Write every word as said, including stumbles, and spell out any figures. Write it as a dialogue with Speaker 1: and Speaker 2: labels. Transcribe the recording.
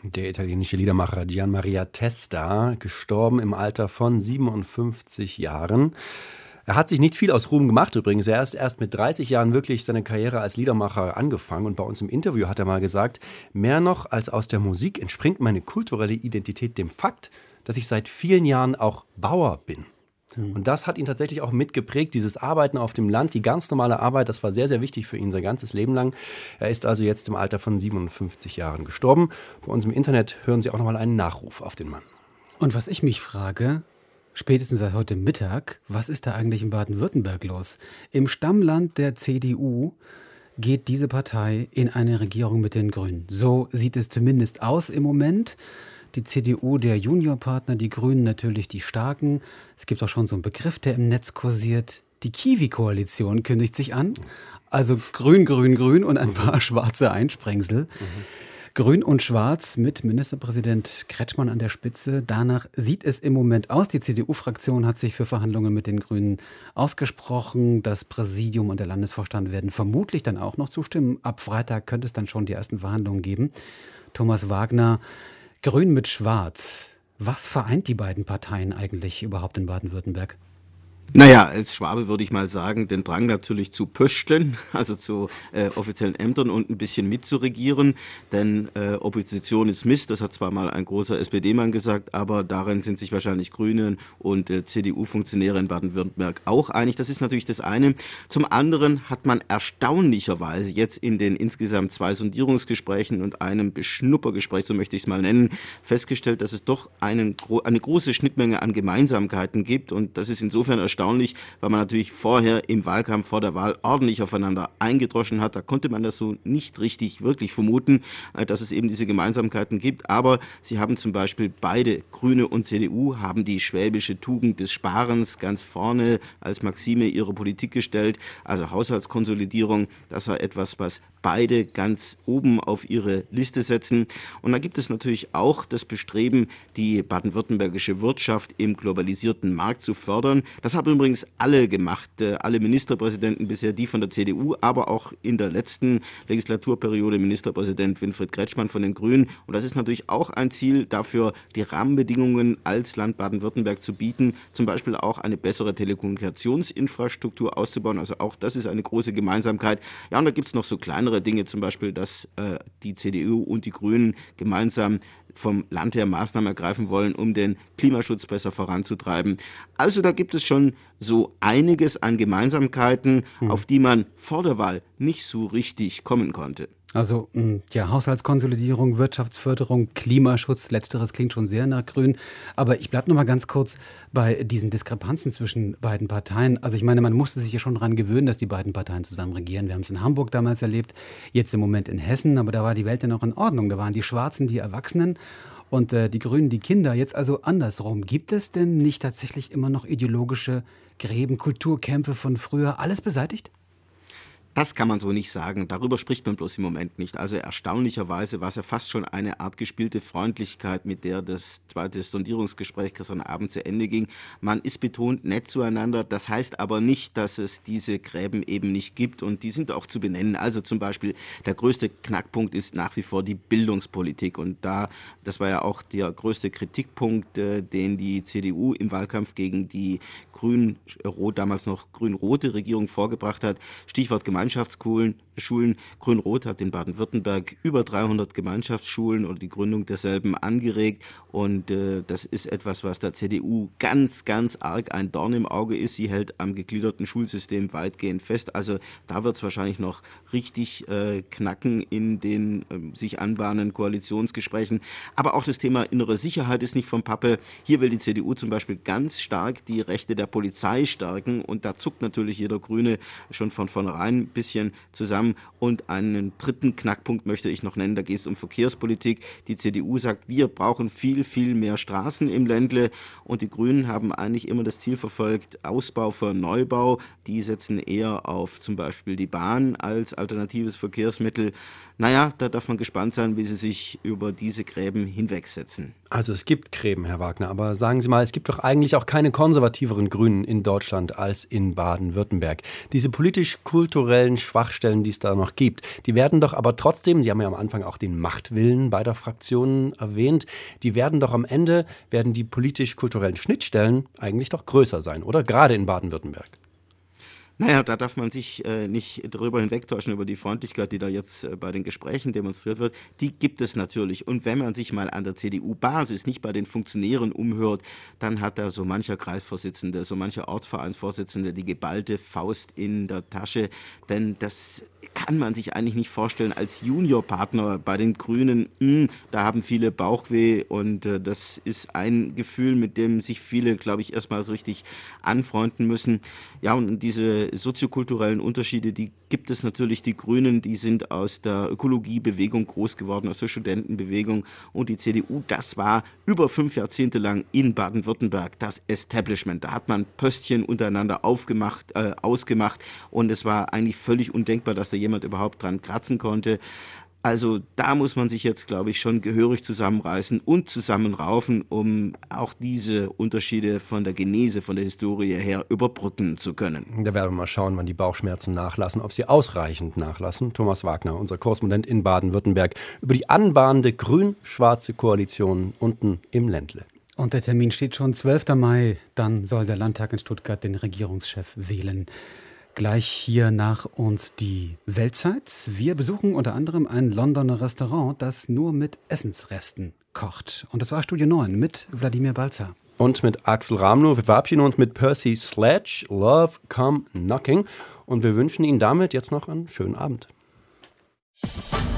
Speaker 1: Der italienische Liedermacher Gian Maria Testa, gestorben im Alter von siebenundfünfzig Jahren. Er hat sich nicht viel aus Ruhm gemacht übrigens. Er ist erst mit dreißig Jahren wirklich seine Karriere als Liedermacher angefangen. Und bei uns im Interview hat er mal gesagt, mehr noch als aus der Musik entspringt meine kulturelle Identität dem Fakt, dass ich seit vielen Jahren auch Bauer bin. Und das hat ihn tatsächlich auch mitgeprägt, dieses Arbeiten auf dem Land, die ganz normale Arbeit, das war sehr, sehr wichtig für ihn sein ganzes Leben lang. Er ist also jetzt im Alter von siebenundfünfzig Jahren gestorben. Bei uns im Internet hören Sie auch nochmal einen Nachruf auf den Mann.
Speaker 2: Und was ich mich frage, spätestens seit heute Mittag, was ist da eigentlich in Baden-Württemberg los? Im Stammland der C D U geht diese Partei in eine Regierung mit den Grünen. So sieht es zumindest aus im Moment. Die C D U, der Juniorpartner, die Grünen natürlich die Starken. Es gibt auch schon so einen Begriff, der im Netz kursiert. Die Kiwi-Koalition kündigt sich an. Also grün, grün, grün und ein paar schwarze Einsprengsel. Mhm. Grün und schwarz mit Ministerpräsident Kretschmann an der Spitze. Danach sieht es im Moment aus. Die C D U-Fraktion hat sich für Verhandlungen mit den Grünen ausgesprochen. Das Präsidium und der Landesvorstand werden vermutlich dann auch noch zustimmen. Ab Freitag könnte es dann schon die ersten Verhandlungen geben. Thomas Wagner, Grün mit Schwarz. Was vereint die beiden Parteien eigentlich überhaupt in Baden-Württemberg?
Speaker 3: Naja, als Schwabe würde ich mal sagen, den Drang natürlich zu pösteln, also zu äh, offiziellen Ämtern und ein bisschen mitzuregieren, denn äh, Opposition ist Mist, das hat zwar mal ein großer S P D-Mann gesagt, aber darin sind sich wahrscheinlich Grüne und äh, C D U-Funktionäre in Baden-Württemberg auch einig. Das ist natürlich das eine. Zum anderen hat man erstaunlicherweise jetzt in den insgesamt zwei Sondierungsgesprächen und einem Beschnuppergespräch, so möchte ich es mal nennen, festgestellt, dass es doch einen, eine große Schnittmenge an Gemeinsamkeiten gibt, und das ist insofern erstaunlich, erstaunlich, weil man natürlich vorher im Wahlkampf vor der Wahl ordentlich aufeinander eingedroschen hat. Da konnte man das so nicht richtig wirklich vermuten, dass es eben diese Gemeinsamkeiten gibt. Aber sie haben zum Beispiel beide, Grüne und C D U, haben die schwäbische Tugend des Sparens ganz vorne als Maxime ihrer Politik gestellt. Also Haushaltskonsolidierung, das war etwas, was beide ganz oben auf ihre Liste setzen. Und da gibt es natürlich auch das Bestreben, die baden-württembergische Wirtschaft im globalisierten Markt zu fördern. Das haben übrigens alle gemacht, alle Ministerpräsidenten bisher, die von der C D U, aber auch in der letzten Legislaturperiode Ministerpräsident Winfried Kretschmann von den Grünen. Und das ist natürlich auch ein Ziel, dafür die Rahmenbedingungen als Land Baden-Württemberg zu bieten, zum Beispiel auch eine bessere Telekommunikationsinfrastruktur auszubauen. Also auch das ist eine große Gemeinsamkeit. Ja, und da gibt es noch so kleinere Dinge, zum Beispiel, dass äh, die C D U und die Grünen gemeinsam vom Land her Maßnahmen ergreifen wollen, um den Klimaschutz besser voranzutreiben. Also da gibt es schon so einiges an Gemeinsamkeiten, hm. auf die man vor der Wahl nicht so richtig kommen konnte.
Speaker 2: Also ja, Haushaltskonsolidierung, Wirtschaftsförderung, Klimaschutz, letzteres klingt schon sehr nach Grün. Aber ich bleibe noch mal ganz kurz bei diesen Diskrepanzen zwischen beiden Parteien. Also ich meine, man musste sich ja schon daran gewöhnen, dass die beiden Parteien zusammen regieren. Wir haben es in Hamburg damals erlebt, jetzt im Moment in Hessen, aber da war die Welt ja noch in Ordnung. Da waren die Schwarzen die Erwachsenen und äh, die Grünen die Kinder. Jetzt also andersrum. Gibt es denn nicht tatsächlich immer noch ideologische Gräben, Kulturkämpfe von früher, alles beseitigt?
Speaker 3: Das kann man so nicht sagen. Darüber spricht man bloß im Moment nicht. Also erstaunlicherweise war es ja fast schon eine Art gespielte Freundlichkeit, mit der das zweite Sondierungsgespräch gestern Abend zu Ende ging. Man ist betont nett zueinander. Das heißt aber nicht, dass es diese Gräben eben nicht gibt, und die sind auch zu benennen. Also zum Beispiel der größte Knackpunkt ist nach wie vor die Bildungspolitik, und da, das war ja auch der größte Kritikpunkt, äh, den die C D U im Wahlkampf gegen die grün, damals noch grün-rote Regierung vorgebracht hat. Stichwort Gemeinschaftsschulen. Schulen. Grün-Rot hat in Baden-Württemberg über dreihundert Gemeinschaftsschulen oder die Gründung derselben angeregt, und äh, das ist etwas, was der C D U ganz, ganz arg ein Dorn im Auge ist. Sie hält am gegliederten Schulsystem weitgehend fest. Also da wird es wahrscheinlich noch richtig äh, knacken in den äh, sich anbahnenden Koalitionsgesprächen. Aber auch das Thema innere Sicherheit ist nicht vom Pappe. Hier will die C D U zum Beispiel ganz stark die Rechte der Polizei stärken, und da zuckt natürlich jeder Grüne schon von vornherein ein bisschen zusammen. Und einen dritten Knackpunkt möchte ich noch nennen, da geht es um Verkehrspolitik. Die C D U sagt, wir brauchen viel, viel mehr Straßen im Ländle, und die Grünen haben eigentlich immer das Ziel verfolgt, Ausbau für Neubau. Die setzen eher auf zum Beispiel die Bahn als alternatives Verkehrsmittel. Naja, da darf man gespannt sein, wie sie sich über diese Gräben hinwegsetzen.
Speaker 1: Also es gibt Gräben, Herr Wagner, aber sagen Sie mal, es gibt doch eigentlich auch keine konservativeren Grünen in Deutschland als in Baden-Württemberg. Diese politisch-kulturellen strukturellen Schwachstellen, die es da noch gibt. Die werden doch aber trotzdem, Sie haben ja am Anfang auch den Machtwillen beider Fraktionen erwähnt, die werden doch am Ende, werden die politisch-kulturellen Schnittstellen eigentlich doch größer sein, oder? Gerade in Baden-Württemberg.
Speaker 3: Naja, da darf man sich äh, nicht darüber hinwegtäuschen, über die Freundlichkeit, die da jetzt äh, bei den Gesprächen demonstriert wird. Die gibt es natürlich. Und wenn man sich mal an der C D U-Basis, nicht bei den Funktionären umhört, dann hat da so mancher Kreisvorsitzende, so mancher Ortsvereinsvorsitzende die geballte Faust in der Tasche. Denn das kann man sich eigentlich nicht vorstellen als Juniorpartner bei den Grünen. Mh, da haben viele Bauchweh und äh, das ist ein Gefühl, mit dem sich viele, glaube ich, erstmal so richtig anfreunden müssen. Ja, und diese soziokulturellen Unterschiede, die gibt es natürlich. Die Grünen, die sind aus der Ökologiebewegung groß geworden, aus der Studentenbewegung. Und die C D U, das war über fünf Jahrzehnte lang in Baden-Württemberg das Establishment. Da hat man Pöstchen untereinander aufgemacht, äh, ausgemacht und es war eigentlich völlig undenkbar, dass da jemand überhaupt dran kratzen konnte. Also da muss man sich jetzt, glaube ich, schon gehörig zusammenreißen und zusammenraufen, um auch diese Unterschiede von der Genese, von der Historie her überbrücken zu können.
Speaker 1: Da werden wir mal schauen, wann die Bauchschmerzen nachlassen, ob sie ausreichend nachlassen. Thomas Wagner, unser Korrespondent in Baden-Württemberg, über die anbahnende grün-schwarze Koalition unten im Ländle.
Speaker 2: Und der Termin steht schon, zwölfter Mai, dann soll der Landtag in Stuttgart den Regierungschef wählen. Gleich hier nach uns die Weltzeit. Wir besuchen unter anderem ein Londoner Restaurant, das nur mit Essensresten kocht. Und das war Studio neun mit Wladimir Balzer.
Speaker 1: Und mit Axel Ramlow. Wir verabschieden uns mit Percy Sledge, Love Come Knocking. Und wir wünschen Ihnen damit jetzt noch einen schönen Abend.